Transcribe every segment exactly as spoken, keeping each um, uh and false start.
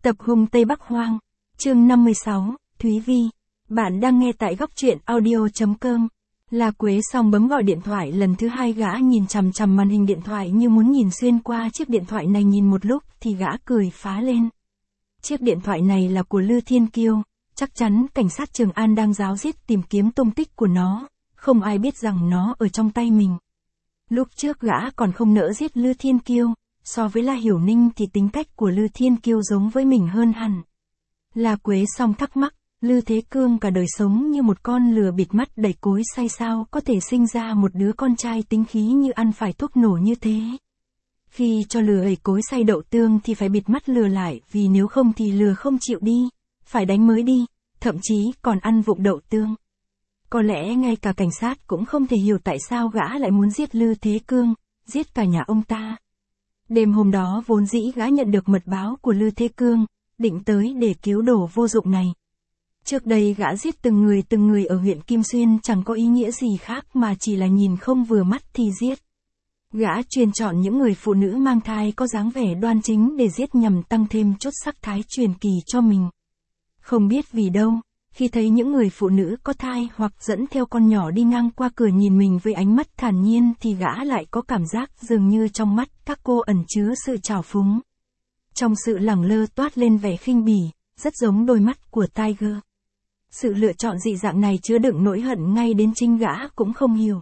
Tập hung Tây Bắc Hoang. Chương năm mươi sáu, Thúy Vi. Bạn đang nghe tại góc truyện audio.com. La Quế xong bấm gọi điện thoại lần thứ hai, gã nhìn chằm chằm màn hình điện thoại như muốn nhìn xuyên qua chiếc điện thoại này, nhìn một lúc thì gã cười phá lên. Chiếc điện thoại này là của Lư Thiên Kiêu, chắc chắn cảnh sát Trường An đang ráo riết tìm kiếm tung tích của nó, không ai biết rằng nó ở trong tay mình. Lúc trước gã còn không nỡ giết Lư Thiên Kiêu, so với La Hiểu Ninh thì tính cách của Lư Thiên Kiêu giống với mình hơn hẳn. La Quế xong thắc mắc, Lư Thế Cương cả đời sống như một con lừa bịt mắt đầy cối xay, sao có thể sinh ra một đứa con trai tính khí như ăn phải thuốc nổ như thế. Khi cho lừa ẩy cối xay đậu tương thì phải bịt mắt lừa lại, vì nếu không thì lừa không chịu đi, phải đánh mới đi, thậm chí còn ăn vụng đậu tương. Có lẽ ngay cả cảnh sát cũng không thể hiểu tại sao gã lại muốn giết Lư Thế Cương, giết cả nhà ông ta. Đêm hôm đó vốn dĩ gã nhận được mật báo của Lư Thế Cương, định tới để cứu đồ vô dụng này. Trước đây gã giết từng người từng người ở huyện Kim Xuyên chẳng có ý nghĩa gì khác mà chỉ là nhìn không vừa mắt thì giết. Gã chuyên chọn những người phụ nữ mang thai có dáng vẻ đoan chính để giết nhằm tăng thêm chút sắc thái truyền kỳ cho mình. Không biết vì đâu, khi thấy những người phụ nữ có thai hoặc dẫn theo con nhỏ đi ngang qua cửa nhìn mình với ánh mắt thản nhiên thì gã lại có cảm giác dường như trong mắt các cô ẩn chứa sự trào phúng. Trong sự lẳng lơ toát lên vẻ khinh bỉ, rất giống đôi mắt của Tiger. Sự lựa chọn dị dạng này chứa đựng nỗi hận ngay đến chính gã cũng không hiểu.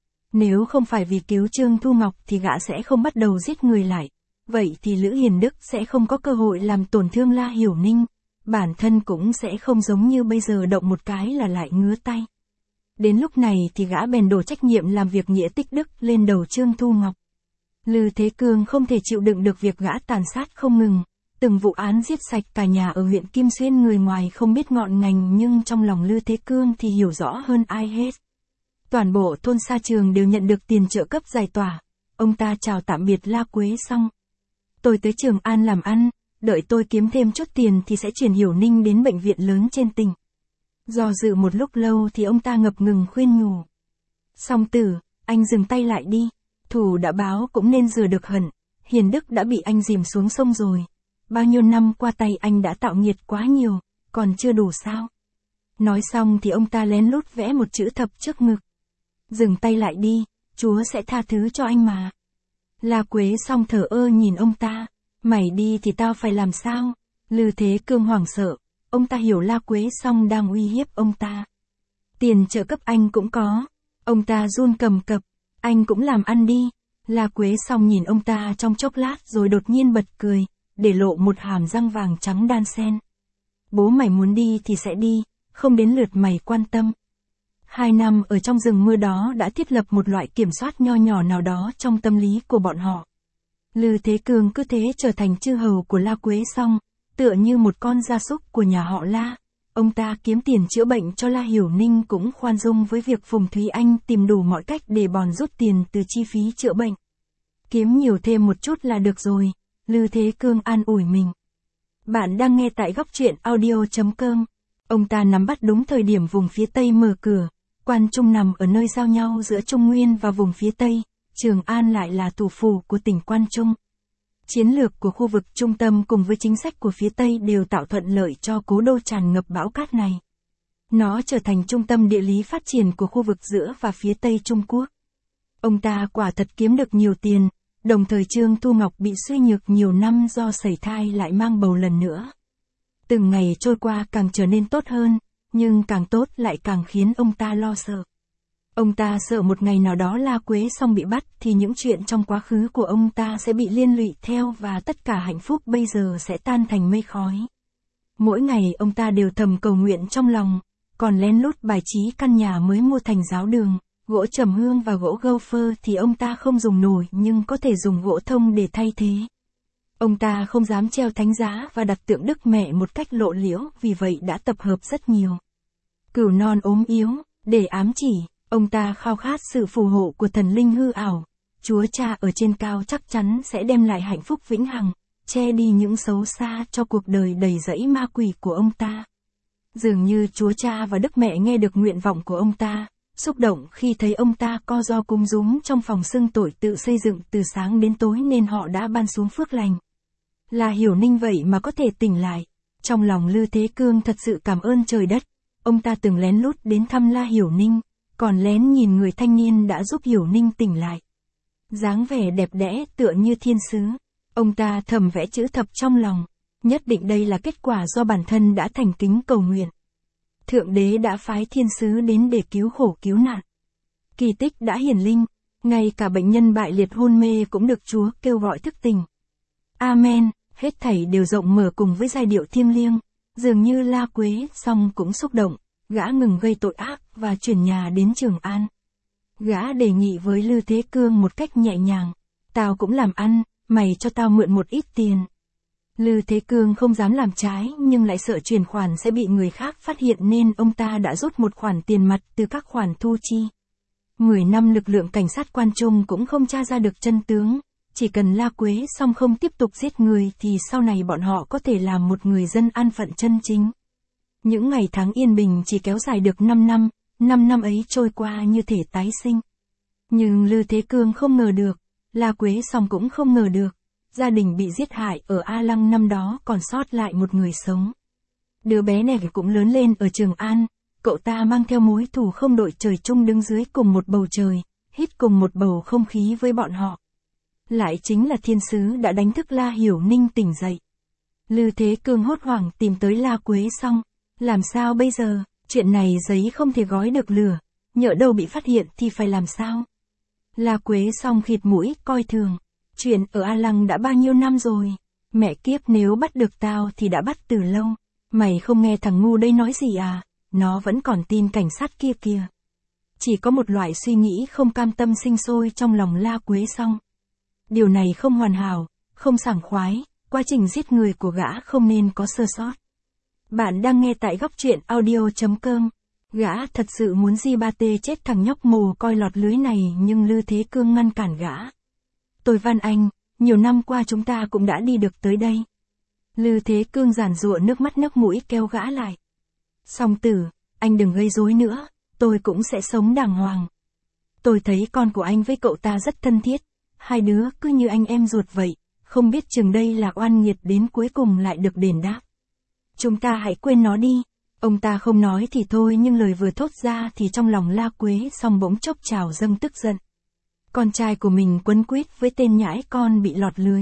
Nếu không phải vì cứu Trương Thu Ngọc thì gã sẽ không bắt đầu giết người lại. Vậy thì Lữ Hiền Đức sẽ không có cơ hội làm tổn thương La Hiểu Ninh. Bản thân cũng sẽ không giống như bây giờ động một cái là lại ngứa tay. Đến lúc này thì gã bèn đổ trách nhiệm làm việc nghĩa tích đức lên đầu Trương Thu Ngọc. Lư Thế Cương không thể chịu đựng được việc gã tàn sát không ngừng. Từng vụ án giết sạch cả nhà ở huyện Kim Xuyên, người ngoài không biết ngọn ngành nhưng trong lòng Lư Thế Cương thì hiểu rõ hơn ai hết. Toàn bộ thôn Sa Trường đều nhận được tiền trợ cấp giải tỏa. Ông ta chào tạm biệt La Quế xong. Tôi tới Trường An làm ăn, đợi tôi kiếm thêm chút tiền thì sẽ chuyển Hiểu Ninh đến bệnh viện lớn trên tỉnh. Do dự một lúc lâu thì ông ta ngập ngừng khuyên nhủ. Song Tử, anh dừng tay lại đi. Thù đã báo cũng nên rửa được hận. Hiền Đức đã bị anh dìm xuống sông rồi. Bao nhiêu năm qua tay anh đã tạo nghiệt quá nhiều, còn chưa đủ sao? Nói xong thì ông ta lén lút vẽ một chữ thập trước ngực. Dừng tay lại đi, Chúa sẽ tha thứ cho anh mà. La Quế xong thở ơ nhìn ông ta. Mày đi thì tao phải làm sao? Lư Thế Cương hoảng sợ. Ông ta hiểu La Quế xong đang uy hiếp ông ta. Tiền trợ cấp anh cũng có. Ông ta run cầm cập. Anh cũng làm ăn đi. La Quế xong nhìn ông ta trong chốc lát rồi đột nhiên bật cười, để lộ một hàm răng vàng trắng đan xen. Bố mày muốn đi thì sẽ đi, không đến lượt mày quan tâm. Hai năm ở trong rừng mưa đó đã thiết lập một loại kiểm soát nho nhỏ nào đó trong tâm lý của bọn họ. Lư Thế Cương cứ thế trở thành chư hầu của La Quế xong, tựa như một con gia súc của nhà họ La. Ông ta kiếm tiền chữa bệnh cho La Hiểu Ninh cũng khoan dung với việc Phùng Thúy Anh tìm đủ mọi cách để bòn rút tiền từ chi phí chữa bệnh. Kiếm nhiều thêm một chút là được rồi, Lư Thế Cương an ủi mình. Bạn đang nghe tại góc truyện audio.com. Ông ta nắm bắt đúng thời điểm vùng phía Tây mở cửa. Quan Trung nằm ở nơi giao nhau giữa Trung Nguyên và vùng phía Tây. Trường An lại là thủ phủ của tỉnh Quan Trung. Chiến lược của khu vực trung tâm cùng với chính sách của phía Tây đều tạo thuận lợi cho cố đô tràn ngập bão cát này. Nó trở thành trung tâm địa lý phát triển của khu vực giữa và phía Tây Trung Quốc. Ông ta quả thật kiếm được nhiều tiền, đồng thời Trương Thu Ngọc bị suy nhược nhiều năm do sẩy thai lại mang bầu lần nữa. Từng ngày trôi qua càng trở nên tốt hơn, nhưng càng tốt lại càng khiến ông ta lo sợ. Ông ta sợ một ngày nào đó La Quế xong bị bắt thì những chuyện trong quá khứ của ông ta sẽ bị liên lụy theo và tất cả hạnh phúc bây giờ sẽ tan thành mây khói. Mỗi ngày ông ta đều thầm cầu nguyện trong lòng, còn lén lút bài trí căn nhà mới mua thành giáo đường, gỗ trầm hương và gỗ gâu phơ thì ông ta không dùng nổi nhưng có thể dùng gỗ thông để thay thế. Ông ta không dám treo thánh giá và đặt tượng Đức Mẹ một cách lộ liễu, vì vậy đã tập hợp rất nhiều cừu non ốm yếu, để ám chỉ. Ông ta khao khát sự phù hộ của thần linh hư ảo. Chúa Cha ở trên cao chắc chắn sẽ đem lại hạnh phúc vĩnh hằng, che đi những xấu xa cho cuộc đời đầy rẫy ma quỷ của ông ta. Dường như Chúa Cha và Đức Mẹ nghe được nguyện vọng của ông ta, xúc động khi thấy ông ta co ro cúng dúng trong phòng xưng tội tự xây dựng từ sáng đến tối nên họ đã ban xuống phước lành. La Hiểu Ninh vậy mà có thể tỉnh lại. Trong lòng Lư Thế Cương thật sự cảm ơn trời đất. Ông ta từng lén lút đến thăm La Hiểu Ninh, còn lén nhìn người thanh niên đã giúp Hiểu Ninh tỉnh lại. Dáng vẻ đẹp đẽ tựa như thiên sứ. Ông ta thầm vẽ chữ thập trong lòng. Nhất định đây là kết quả do bản thân đã thành kính cầu nguyện. Thượng đế đã phái thiên sứ đến để cứu khổ cứu nạn. Kỳ tích đã hiển linh, ngay cả bệnh nhân bại liệt hôn mê cũng được Chúa kêu gọi thức tỉnh. Amen, hết thảy đều rộng mở cùng với giai điệu thiêng liêng. Dường như La Quế Song cũng xúc động, gã ngừng gây tội ác và chuyển nhà đến Trường An. Gã đề nghị với Lư Thế Cương một cách nhẹ nhàng, tao cũng làm ăn, mày cho tao mượn một ít tiền. Lư Thế Cương không dám làm trái nhưng lại sợ chuyển khoản sẽ bị người khác phát hiện nên ông ta đã rút một khoản tiền mặt từ các khoản thu chi. Mười năm lực lượng cảnh sát Quan Trung cũng không tra ra được chân tướng, chỉ cần La Quế Song không tiếp tục giết người thì sau này bọn họ có thể làm một người dân an phận chân chính. Những ngày tháng yên bình chỉ kéo dài được năm năm, năm năm ấy trôi qua như thể tái sinh. Nhưng Lư Thế Cương không ngờ được, La Quế Song cũng không ngờ được, gia đình bị giết hại ở A Lăng năm đó còn sót lại một người sống. Đứa bé này cũng lớn lên ở Trường An, cậu ta mang theo mối thù không đội trời chung đứng dưới cùng một bầu trời, hít cùng một bầu không khí với bọn họ. Lại chính là thiên sứ đã đánh thức La Hiểu Ninh tỉnh dậy. Lư Thế Cương hốt hoảng tìm tới La Quế Song, làm sao bây giờ, chuyện này giấy không thể gói được lửa, nhỡ đâu bị phát hiện thì phải làm sao? La Quế Song khịt mũi coi thường, chuyện ở A Lăng đã bao nhiêu năm rồi, mẹ kiếp nếu bắt được tao thì đã bắt từ lâu, mày không nghe thằng ngu đây nói gì à, nó vẫn còn tin cảnh sát kia kìa. Chỉ có một loại suy nghĩ không cam tâm sinh sôi trong lòng La Quế Song. Điều này không hoàn hảo, không sảng khoái, quá trình giết người của gã không nên có sơ sót. Bạn đang nghe tại góc truyện audio chấm com. Gã thật sự muốn Di Ba Tê chết thằng nhóc mồ coi lọt lưới này nhưng Lư Thế Cương ngăn cản gã. Tôi van anh, nhiều năm qua chúng ta cũng đã đi được tới đây. Lư Thế Cương giản giụa nước mắt nước mũi kéo gã lại. Song tử, anh đừng gây rối nữa, tôi cũng sẽ sống đàng hoàng. Tôi thấy con của anh với cậu ta rất thân thiết, hai đứa cứ như anh em ruột vậy, không biết chừng đây là oan nghiệt đến cuối cùng lại được đền đáp. Chúng ta hãy quên nó đi. Ông ta không nói thì thôi nhưng lời vừa thốt ra thì trong lòng La Quế Song bỗng chốc trào dâng tức giận. Con trai của mình quấn quýt với tên nhãi con bị lọt lưới.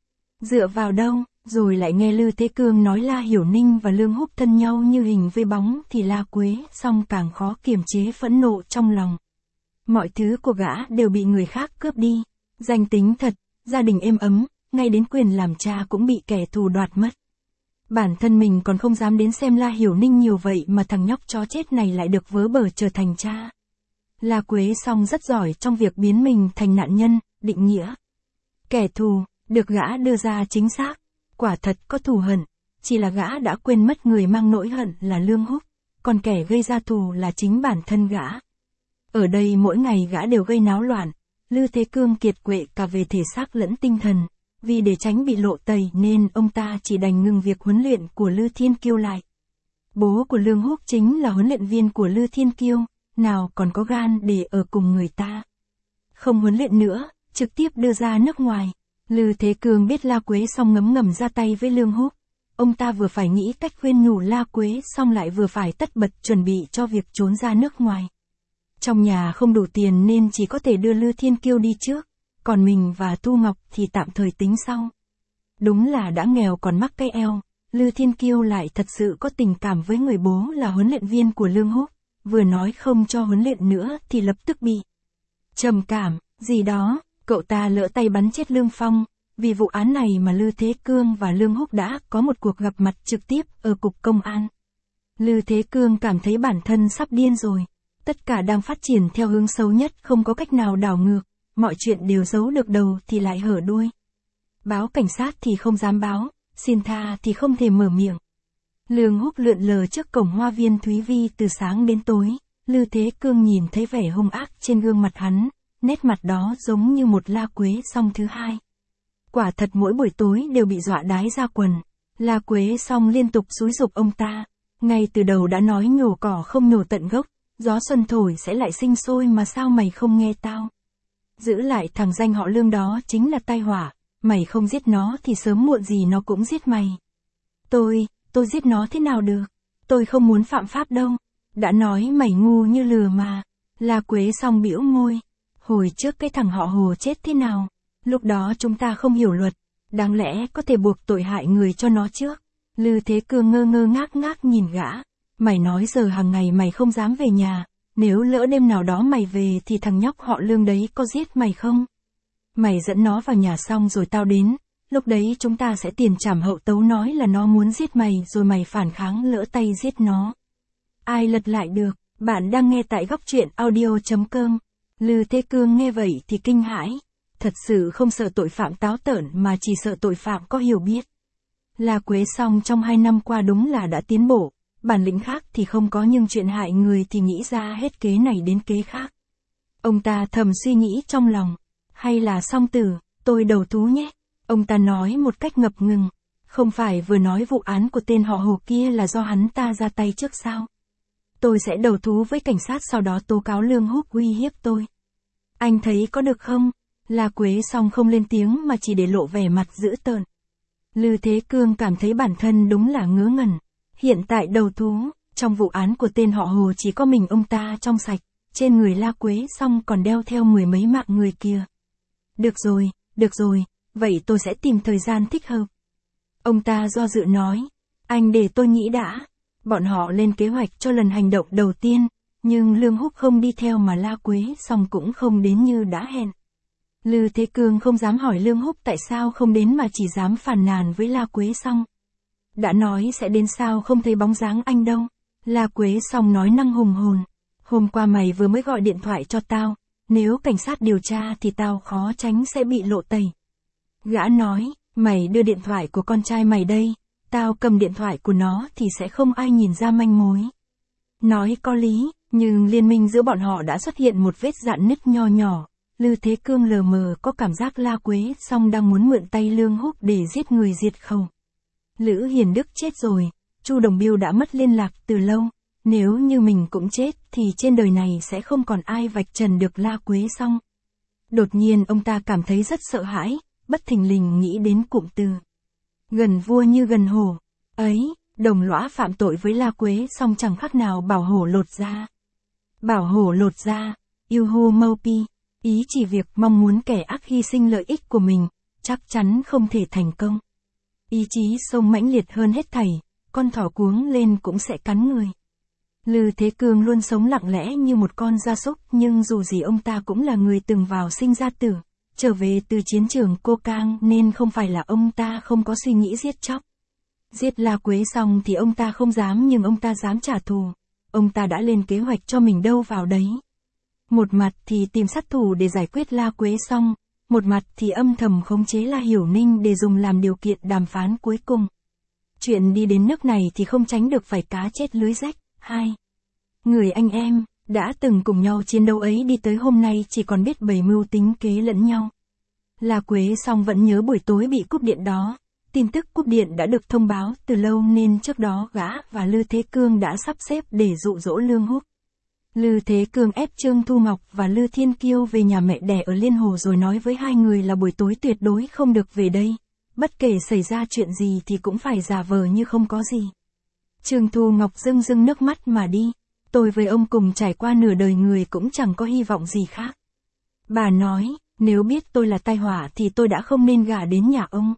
Dựa vào đâu, rồi lại nghe Lư Thế Cương nói La Hiểu Ninh và Lương Húc thân nhau như hình với bóng thì La Quế Song càng khó kiềm chế phẫn nộ trong lòng. Mọi thứ của gã đều bị người khác cướp đi. Danh tính thật, gia đình êm ấm, ngay đến quyền làm cha cũng bị kẻ thù đoạt mất. Bản thân mình còn không dám đến xem La Hiểu Ninh nhiều vậy mà thằng nhóc chó chết này lại được vớ bờ trở thành cha. La Quế Song rất giỏi trong việc biến mình thành nạn nhân, định nghĩa. Kẻ thù, được gã đưa ra chính xác, quả thật có thù hận, chỉ là gã đã quên mất người mang nỗi hận là Lương Húc, còn kẻ gây ra thù là chính bản thân gã. Ở đây mỗi ngày gã đều gây náo loạn, Lư Thế Cương kiệt quệ cả về thể xác lẫn tinh thần. Vì để tránh bị lộ tẩy nên ông ta chỉ đành ngừng việc huấn luyện của Lư Thiên Kiêu lại. Bố của Lương Húc chính là huấn luyện viên của Lư Thiên Kiêu, nào còn có gan để ở cùng người ta. Không huấn luyện nữa, trực tiếp đưa ra nước ngoài. Lư Thế Cương biết La Quế Song ngấm ngầm ra tay với Lương Húc. Ông ta vừa phải nghĩ cách khuyên nhủ La Quế Song lại vừa phải tất bật chuẩn bị cho việc trốn ra nước ngoài. Trong nhà không đủ tiền nên chỉ có thể đưa Lư Thiên Kiêu đi trước. Còn mình và Thu Ngọc thì tạm thời tính sau. Đúng là đã nghèo còn mắc cái eo, Lư Thiên Kiêu lại thật sự có tình cảm với người bố là huấn luyện viên của Lương Húc, vừa nói không cho huấn luyện nữa thì lập tức bị trầm cảm, gì đó, cậu ta lỡ tay bắn chết Lương Phong, vì vụ án này mà Lư Thế Cương và Lương Húc đã có một cuộc gặp mặt trực tiếp ở cục công an. Lư Thế Cương cảm thấy bản thân sắp điên rồi, tất cả đang phát triển theo hướng xấu nhất không có cách nào đảo ngược. Mọi chuyện đều giấu được đầu thì lại hở đuôi. Báo cảnh sát thì không dám báo, xin tha thì không thể mở miệng. Lương Húc lượn lờ trước cổng hoa viên Thúy Vi từ sáng đến tối, Lư Thế Cương nhìn thấy vẻ hung ác trên gương mặt hắn, nét mặt đó giống như một La Quế Song thứ hai. Quả thật mỗi buổi tối đều bị dọa đái ra quần, La Quế Song liên tục xúi giục ông ta, ngay từ đầu đã nói nhổ cỏ không nhổ tận gốc, gió xuân thổi sẽ lại sinh sôi mà sao mày không nghe tao. Giữ lại thằng danh họ Lương đó chính là tai họa, mày không giết nó thì sớm muộn gì nó cũng giết mày. Tôi, tôi giết nó thế nào được? Tôi không muốn phạm pháp đâu. Đã nói mày ngu như lừa mà. La Quế Song bĩu môi. Hồi trước cái thằng họ Hồ chết thế nào? Lúc đó chúng ta không hiểu luật. Đáng lẽ có thể buộc tội hại người cho nó trước. Lư Thế Cương ngơ ngơ ngác ngác nhìn gã. Mày nói giờ hàng ngày mày không dám về nhà. Nếu lỡ đêm nào đó mày về thì thằng nhóc họ Lương đấy có giết mày không? Mày dẫn nó vào nhà xong rồi tao đến. Lúc đấy chúng ta sẽ tiền trảm hậu tấu nói là nó muốn giết mày rồi mày phản kháng lỡ tay giết nó. Ai lật lại được? Bạn đang nghe tại góc truyện audio chấm com. Lư Thế Cương nghe vậy thì kinh hãi. Thật sự không sợ tội phạm táo tợn mà chỉ sợ tội phạm có hiểu biết. La Quế Song trong hai năm qua đúng là đã tiến bộ. Bản lĩnh khác thì không có nhưng chuyện hại người thì nghĩ ra hết kế này đến kế khác. Ông ta thầm suy nghĩ trong lòng. Hay là Song tử, tôi đầu thú nhé. Ông ta nói một cách ngập ngừng. Không phải vừa nói vụ án của tên họ Hồ kia là do hắn ta ra tay trước sao? Tôi sẽ đầu thú với cảnh sát sau đó tố cáo Lương Húc uy hiếp tôi. Anh thấy có được không? La Quế Song không lên tiếng mà chỉ để lộ vẻ mặt dữ tợn. Lư Thế Cương cảm thấy bản thân đúng là ngớ ngẩn. Hiện tại đầu thú, trong vụ án của tên họ Hồ chỉ có mình ông ta trong sạch, trên người La Quế Song còn đeo theo mười mấy mạng người kia. Được rồi, được rồi, vậy tôi sẽ tìm thời gian thích hợp. Ông ta do dự nói, anh để tôi nghĩ đã. Bọn họ lên kế hoạch cho lần hành động đầu tiên, nhưng Lương Húc không đi theo mà La Quế Song cũng không đến như đã hẹn. Lư Thế Cương không dám hỏi Lương Húc tại sao không đến mà chỉ dám phàn nàn với La Quế Song. Đã nói sẽ đến sao không thấy bóng dáng anh đâu. La Quế Song nói năng hùng hồn. Hôm qua mày vừa mới gọi điện thoại cho tao, nếu cảnh sát điều tra thì tao khó tránh sẽ bị lộ tẩy. Gã nói, mày đưa điện thoại của con trai mày đây, tao cầm điện thoại của nó thì sẽ không ai nhìn ra manh mối. Nói có lý, nhưng liên minh giữa bọn họ đã xuất hiện một vết rạn nứt nho nhỏ. Lư Thế Cương lờ mờ có cảm giác La Quế Song đang muốn mượn tay Lương Húc để giết người diệt khẩu. Lữ Hiền Đức chết rồi, Chu Đồng Biêu đã mất liên lạc từ lâu, nếu như mình cũng chết thì trên đời này sẽ không còn ai vạch trần được La Quế Song. Đột nhiên ông ta cảm thấy rất sợ hãi, bất thình lình nghĩ đến cụm từ gần vua như gần hổ. Ấy, đồng lõa phạm tội với La Quế Song chẳng khác nào bảo hổ lột da. Bảo hổ lột da, yêu hô mâu pi, ý chỉ việc mong muốn kẻ ác hy sinh lợi ích của mình, chắc chắn không thể thành công. Ý chí sông mãnh liệt hơn hết thảy, con thỏ cuống lên cũng sẽ cắn người. Lư Thế Cương luôn sống lặng lẽ như một con gia súc, nhưng dù gì ông ta cũng là người từng vào sinh ra tử, trở về từ chiến trường Cô Cang nên không phải là ông ta không có suy nghĩ giết chóc. Giết La Quế Song thì ông ta không dám nhưng ông ta dám trả thù. Ông ta đã lên kế hoạch cho mình đâu vào đấy. Một mặt thì tìm sát thủ để giải quyết La Quế Song, một mặt thì âm thầm khống chế La Hiểu Ninh để dùng làm điều kiện đàm phán cuối cùng. Chuyện đi đến nước này thì không tránh được phải cá chết lưới rách. Hai người anh em đã từng cùng nhau chiến đấu ấy đi tới hôm nay chỉ còn biết bày mưu tính kế lẫn nhau. La Quế Song vẫn nhớ buổi tối bị cúp điện đó. Tin tức cúp điện đã được thông báo từ lâu nên trước đó gã và Lư Thế Cương đã sắp xếp để dụ dỗ Lương Húc. Lư Thế Cương ép Trương Thu Ngọc và Lư Thiên Kiêu về nhà mẹ đẻ ở Liên Hồ rồi nói với hai người là buổi tối tuyệt đối không được về đây. Bất kể xảy ra chuyện gì thì cũng phải giả vờ như không có gì. Trương Thu Ngọc rưng rưng nước mắt mà đi. Tôi với ông cùng trải qua nửa đời người cũng chẳng có hy vọng gì khác. Bà nói, nếu biết tôi là tai họa thì tôi đã không nên gả đến nhà ông.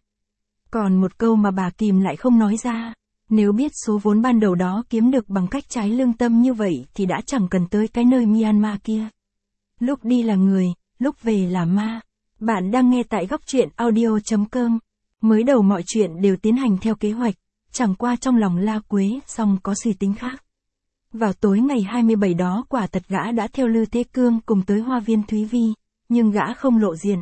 Còn một câu mà bà kìm lại không nói ra. Nếu biết số vốn ban đầu đó kiếm được bằng cách trái lương tâm như vậy thì đã chẳng cần tới cái nơi Myanmar kia. Lúc đi là người, lúc về là ma. Bạn đang nghe tại góc truyện audio chấm com. Mới đầu mọi chuyện đều tiến hành theo kế hoạch, chẳng qua trong lòng La Quế Song có suy tính khác. Vào tối ngày hai mươi bảy đó quả thật gã đã theo Lư Thế Cương cùng tới Hoa Viên Thúy Vi, nhưng gã không lộ diện.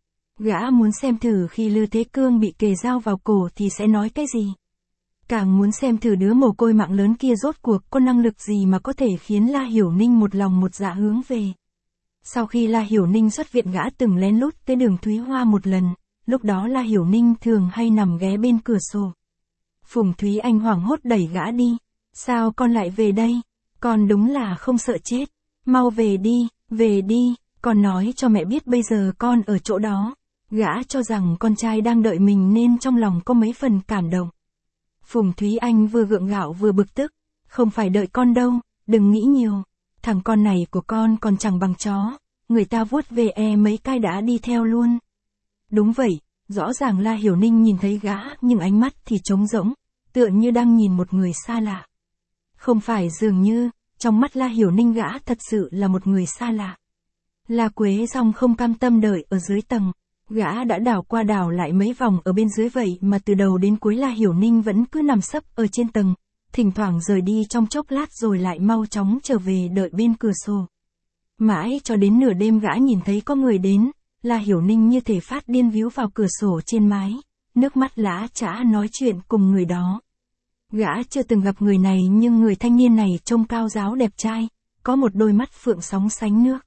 Gã muốn xem thử khi Lư Thế Cương bị kề dao vào cổ thì sẽ nói cái gì. Càng muốn xem thử đứa mồ côi mạng lớn kia rốt cuộc có năng lực gì mà có thể khiến La Hiểu Ninh một lòng một dạ hướng về. Sau khi La Hiểu Ninh xuất viện gã từng lén lút tới đường Thúy Hoa một lần, lúc đó La Hiểu Ninh thường hay nằm ghé bên cửa sổ. Phùng Thúy Anh hoảng hốt đẩy gã đi. Sao con lại về đây? Con đúng là không sợ chết. Mau về đi, về đi, con nói cho mẹ biết bây giờ con ở chỗ đó. Gã cho rằng con trai đang đợi mình nên trong lòng có mấy phần cảm động. Phùng Thúy Anh vừa gượng gạo vừa bực tức, không phải đợi con đâu, đừng nghĩ nhiều, thằng con này của con còn chẳng bằng chó, người ta vuốt về e mấy cái đã đi theo luôn. Đúng vậy, rõ ràng La Hiểu Ninh nhìn thấy gã nhưng ánh mắt thì trống rỗng, tựa như đang nhìn một người xa lạ. Không phải dường như, trong mắt La Hiểu Ninh gã thật sự là một người xa lạ. La Quế Dòng không cam tâm đợi ở dưới tầng, gã đã đảo qua đảo lại mấy vòng ở bên dưới vậy mà từ đầu đến cuối La Hiểu Ninh vẫn cứ nằm sấp ở trên tầng, thỉnh thoảng rời đi trong chốc lát rồi lại mau chóng trở về đợi bên cửa sổ. Mãi cho đến nửa đêm gã nhìn thấy có người đến, La Hiểu Ninh như thể phát điên víu vào cửa sổ trên mái, nước mắt lã chã nói chuyện cùng người đó. Gã chưa từng gặp người này nhưng người thanh niên này trông cao ráo đẹp trai, có một đôi mắt phượng sóng sánh nước.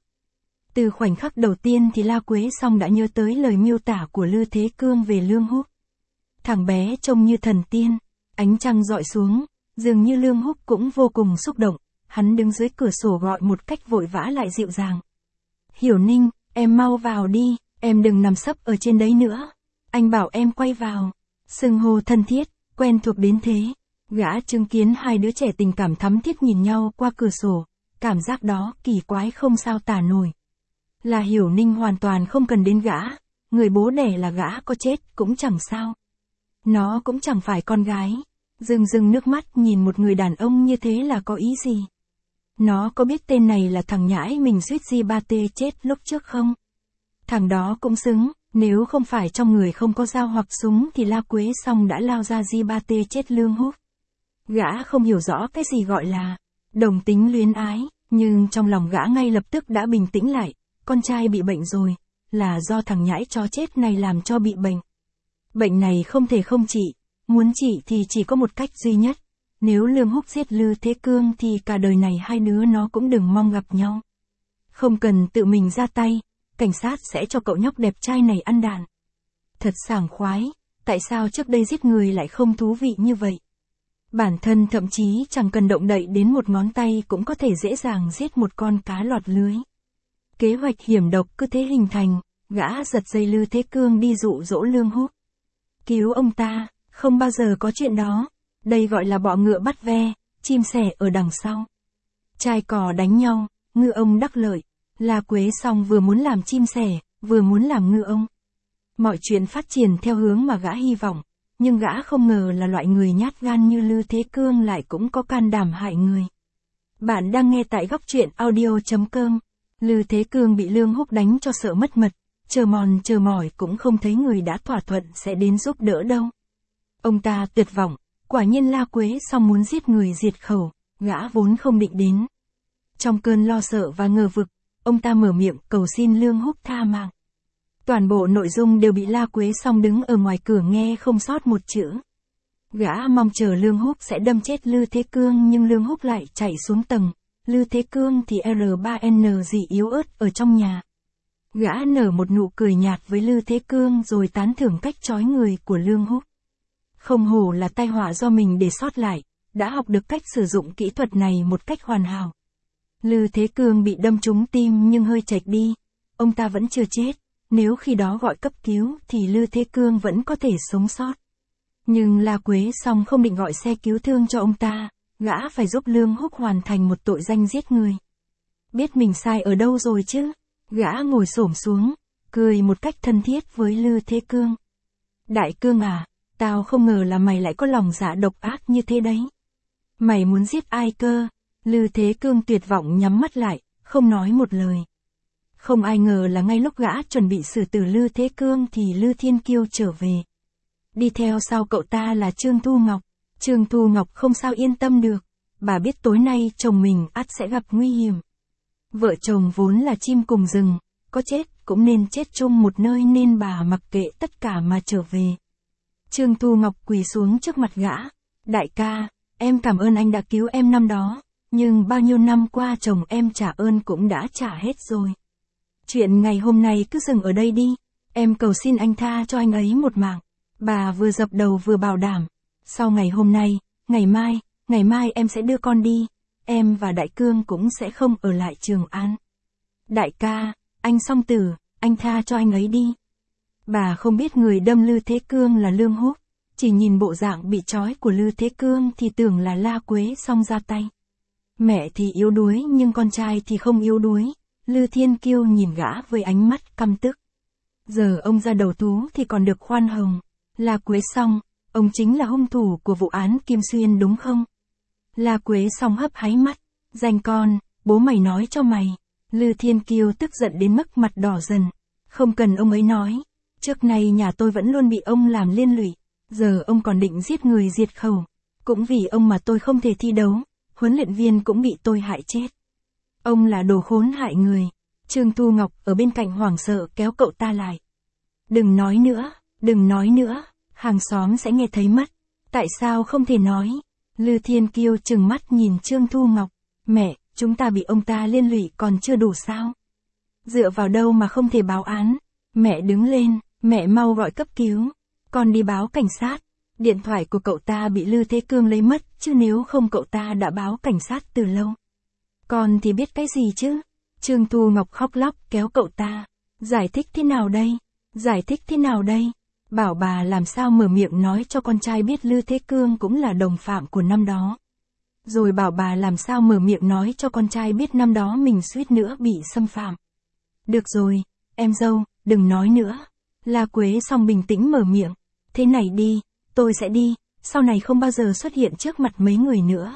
Từ khoảnh khắc đầu tiên thì La Quế Song đã nhớ tới lời miêu tả của Lư Thế Cương về Lương Húc. Thằng bé trông như thần tiên, ánh trăng rọi xuống, dường như Lương Húc cũng vô cùng xúc động, hắn đứng dưới cửa sổ gọi một cách vội vã lại dịu dàng. Hiểu Ninh, em mau vào đi, em đừng nằm sấp ở trên đấy nữa. Anh bảo em quay vào. Xưng hô thân thiết, quen thuộc đến thế. Gã chứng kiến hai đứa trẻ tình cảm thắm thiết nhìn nhau qua cửa sổ, cảm giác đó kỳ quái không sao tả nổi. Là Hiểu Ninh hoàn toàn không cần đến gã, người bố đẻ là gã có chết cũng chẳng sao. Nó cũng chẳng phải con gái. Rưng rưng nước mắt nhìn một người đàn ông như thế là có ý gì? Nó có biết tên này là thằng nhãi mình suýt di ba tê chết lúc trước không? Thằng đó cũng xứng, nếu không phải trong người không có dao hoặc súng thì La Quế Song đã lao ra di ba tê chết Lương Húc. Gã không hiểu rõ cái gì gọi là đồng tính luyến ái, nhưng trong lòng gã ngay lập tức đã bình tĩnh lại, con trai bị bệnh rồi, là do thằng nhãi chó chết này làm cho bị bệnh. Bệnh này không thể không trị, muốn trị thì chỉ có một cách duy nhất, nếu Lương Húc giết Lư Thế Cương thì cả đời này hai đứa nó cũng đừng mong gặp nhau. Không cần tự mình ra tay, cảnh sát sẽ cho cậu nhóc đẹp trai này ăn đàn. Thật sảng khoái, tại sao trước đây giết người lại không thú vị như vậy? Bản thân thậm chí chẳng cần động đậy đến một ngón tay cũng có thể dễ dàng giết một con cá lọt lưới. Kế hoạch hiểm độc cứ thế hình thành, gã giật dây Lư Thế Cương đi dụ dỗ Lương Húc. Cứu ông ta, không bao giờ có chuyện đó, đây gọi là bọ ngựa bắt ve, chim sẻ ở đằng sau. Trai cò đánh nhau, ngư ông đắc lợi, La Quế Song vừa muốn làm chim sẻ, vừa muốn làm ngư ông. Mọi chuyện phát triển theo hướng mà gã hy vọng, nhưng gã không ngờ là loại người nhát gan như Lư Thế Cương lại cũng có can đảm hại người. Bạn đang nghe tại góc truyện audio chấm com. Lư Thế Cương bị Lương Húc đánh cho sợ mất mật, chờ mòn chờ mỏi cũng không thấy người đã thỏa thuận sẽ đến giúp đỡ đâu. Ông ta tuyệt vọng, quả nhiên La Quế Song muốn giết người diệt khẩu, gã vốn không định đến. Trong cơn lo sợ và ngờ vực, ông ta mở miệng cầu xin Lương Húc tha mạng. Toàn bộ nội dung đều bị La Quế Song đứng ở ngoài cửa nghe không sót một chữ. Gã mong chờ Lương Húc sẽ đâm chết Lư Thế Cương nhưng Lương Húc lại chạy xuống tầng, Lư Thế Cương thì R ba N gì yếu ớt ở trong nhà. Gã nở một nụ cười nhạt với Lư Thế Cương rồi tán thưởng cách chói người của Lương Húc. Không hổ là tai họa do mình để sót lại, đã học được cách sử dụng kỹ thuật này một cách hoàn hảo. Lư Thế Cương bị đâm trúng tim nhưng hơi chệch đi, ông ta vẫn chưa chết, nếu khi đó gọi cấp cứu thì Lư Thế Cương vẫn có thể sống sót. Nhưng La Quế Song không định gọi xe cứu thương cho ông ta, gã phải giúp Lương Húc hoàn thành một tội danh giết người. Biết mình sai ở đâu rồi chứ, gã ngồi xổm xuống, cười một cách thân thiết với Lư Thế Cương. Đại Cương à, tao không ngờ là mày lại có lòng dạ độc ác như thế đấy. Mày muốn giết ai cơ? Lư Thế Cương tuyệt vọng nhắm mắt lại, không nói một lời. Không ai ngờ là ngay lúc gã chuẩn bị xử tử Lư Thế Cương thì Lư Thiên Kiêu trở về. Đi theo sau cậu ta là Trương Thu Ngọc. Trương Thu Ngọc không sao yên tâm được, bà biết tối nay chồng mình ắt sẽ gặp nguy hiểm. Vợ chồng vốn là chim cùng rừng, có chết cũng nên chết chung một nơi nên bà mặc kệ tất cả mà trở về. Trương Thu Ngọc quỳ xuống trước mặt gã. Đại ca, em cảm ơn anh đã cứu em năm đó, nhưng bao nhiêu năm qua chồng em trả ơn cũng đã trả hết rồi. Chuyện ngày hôm nay cứ dừng ở đây đi, em cầu xin anh tha cho anh ấy một mạng. Bà vừa dập đầu vừa bảo đảm. Sau ngày hôm nay, ngày mai, ngày mai em sẽ đưa con đi, em và Đại Cương cũng sẽ không ở lại Trường An. Đại ca, anh song tử, anh tha cho anh ấy đi. Bà không biết người đâm Lư Thế Cương là Lương Húc, chỉ nhìn bộ dạng bị trói của Lư Thế Cương thì tưởng là La Quế Song ra tay. Mẹ thì yếu đuối nhưng con trai thì không yếu đuối, Lư Thiên Kiêu nhìn gã với ánh mắt căm tức. Giờ ông ra đầu thú thì còn được khoan hồng. La Quế Song, ông chính là hung thủ của vụ án Kim Xuyên đúng không? La Quế Song hấp háy mắt, danh con, bố mày nói cho mày. Lư Thiên Kiêu tức giận đến mức mặt đỏ dần. Không cần ông ấy nói, trước nay nhà tôi vẫn luôn bị ông làm liên lụy, giờ ông còn định giết người diệt khẩu. Cũng vì ông mà tôi không thể thi đấu, huấn luyện viên cũng bị tôi hại chết. Ông là đồ khốn hại người. Trương Thu Ngọc ở bên cạnh hoảng sợ kéo cậu ta lại. Đừng nói nữa, đừng nói nữa, hàng xóm sẽ nghe thấy mất. Tại sao không thể nói? Lư Thiên Kiêu trừng mắt nhìn Trương Thu Ngọc. Mẹ, chúng ta bị ông ta liên lụy còn chưa đủ sao? Dựa vào đâu mà không thể báo án? Mẹ đứng lên, mẹ mau gọi cấp cứu. Con đi báo cảnh sát. Điện thoại của cậu ta bị Lư Thế Cương lấy mất, chứ nếu không cậu ta đã báo cảnh sát từ lâu. Con thì biết cái gì chứ? Trương Thu Ngọc khóc lóc kéo cậu ta. Giải thích thế nào đây? Giải thích thế nào đây? Bảo bà làm sao mở miệng nói cho con trai biết Lư Thế Cương cũng là đồng phạm của năm đó. Rồi bảo bà làm sao mở miệng nói cho con trai biết năm đó mình suýt nữa bị xâm phạm. Được rồi, em dâu, đừng nói nữa. La Quế Song bình tĩnh mở miệng. Thế này đi, tôi sẽ đi, sau này không bao giờ xuất hiện trước mặt mấy người nữa.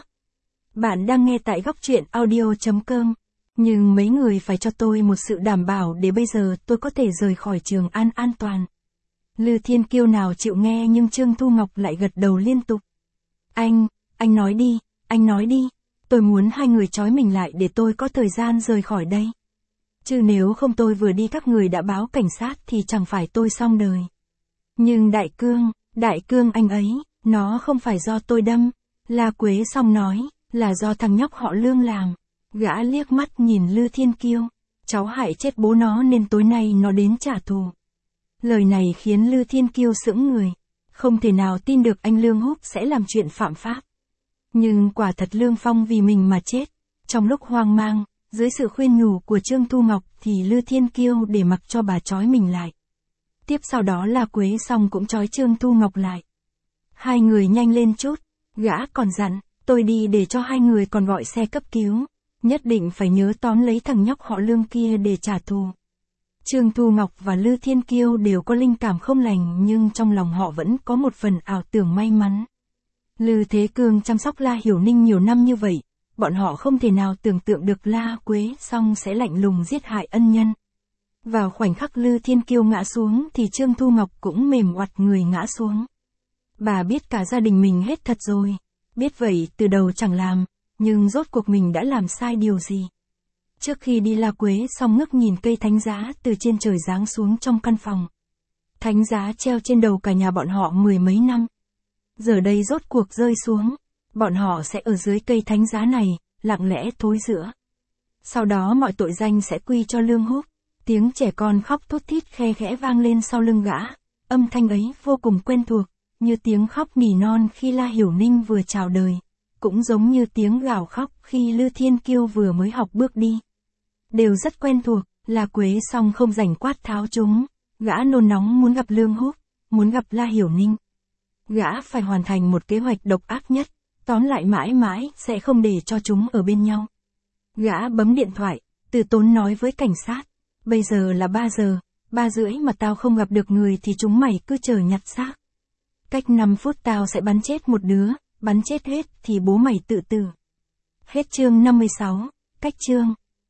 Bạn đang nghe tại góc truyện audio chấm com. Nhưng mấy người phải cho tôi một sự đảm bảo để bây giờ tôi có thể rời khỏi Trường An an toàn. Lư Thiên Kiêu nào chịu nghe nhưng Trương Thu Ngọc lại gật đầu liên tục. Anh, anh nói đi, anh nói đi. Tôi muốn hai người trói mình lại để tôi có thời gian rời khỏi đây. Chứ nếu không tôi vừa đi các người đã báo cảnh sát thì chẳng phải tôi xong đời. Nhưng Đại Cương, Đại Cương anh ấy, nó không phải do tôi đâm. La Quế Song nói, là do thằng nhóc họ Lương làm. Gã liếc mắt nhìn Lư Thiên Kiêu. Cháu hại chết bố nó nên tối nay nó đến trả thù. Lời này khiến Lư Thiên Kiêu sững người. Không thể nào tin được anh Lương Húc sẽ làm chuyện phạm pháp. Nhưng quả thật Lương Phong vì mình mà chết. Trong lúc hoang mang, dưới sự khuyên nhủ của Trương Thu Ngọc thì Lư Thiên Kiêu để mặc cho bà trói mình lại. Tiếp sau đó là Quế Song cũng trói Trương Thu Ngọc lại. Hai người nhanh lên chút. Gã còn dặn, tôi đi để cho hai người còn gọi xe cấp cứu. Nhất định phải nhớ tóm lấy thằng nhóc họ Lương kia để trả thù. Trương Thu Ngọc và Lư Thiên Kiêu đều có linh cảm không lành nhưng trong lòng họ vẫn có một phần ảo tưởng may mắn. Lư Thế Cương chăm sóc La Hiểu Ninh nhiều năm như vậy, bọn họ không thể nào tưởng tượng được La Quế Song sẽ lạnh lùng giết hại ân nhân. Vào khoảnh khắc Lư Thiên Kiêu ngã xuống thì Trương Thu Ngọc cũng mềm oặt người ngã xuống. Bà biết cả gia đình mình hết thật rồi, biết vậy từ đầu chẳng làm, nhưng rốt cuộc mình đã làm sai điều gì. Trước khi đi La Quế Song ngước nhìn cây thánh giá từ trên trời giáng xuống trong căn phòng. Thánh giá treo trên đầu cả nhà bọn họ mười mấy năm. Giờ đây rốt cuộc rơi xuống, bọn họ sẽ ở dưới cây thánh giá này, lặng lẽ thối rữa. Sau đó mọi tội danh sẽ quy cho Lương Húc. Tiếng trẻ con khóc thút thít khe khẽ vang lên sau lưng gã. Âm thanh ấy vô cùng quen thuộc, như tiếng khóc nỉ non khi La Hiểu Ninh vừa chào đời. Cũng giống như tiếng gào khóc khi Lư Thiên Kiêu vừa mới học bước đi. Đều rất quen thuộc, La Quế Song không rảnh quát tháo chúng. Gã nôn nóng muốn gặp Lương Húc, muốn gặp La Hiểu Ninh. Gã phải hoàn thành một kế hoạch độc ác nhất, tóm lại mãi mãi sẽ không để cho chúng ở bên nhau. Gã bấm điện thoại, Từ Tốn nói với cảnh sát. Bây giờ là ba giờ, ba rưỡi mà tao không gặp được người thì chúng mày cứ chờ nhặt xác. Cách năm phút tao sẽ bắn chết một đứa, bắn chết hết thì bố mày tự tử. Hết chương năm mươi sáu, cách chương.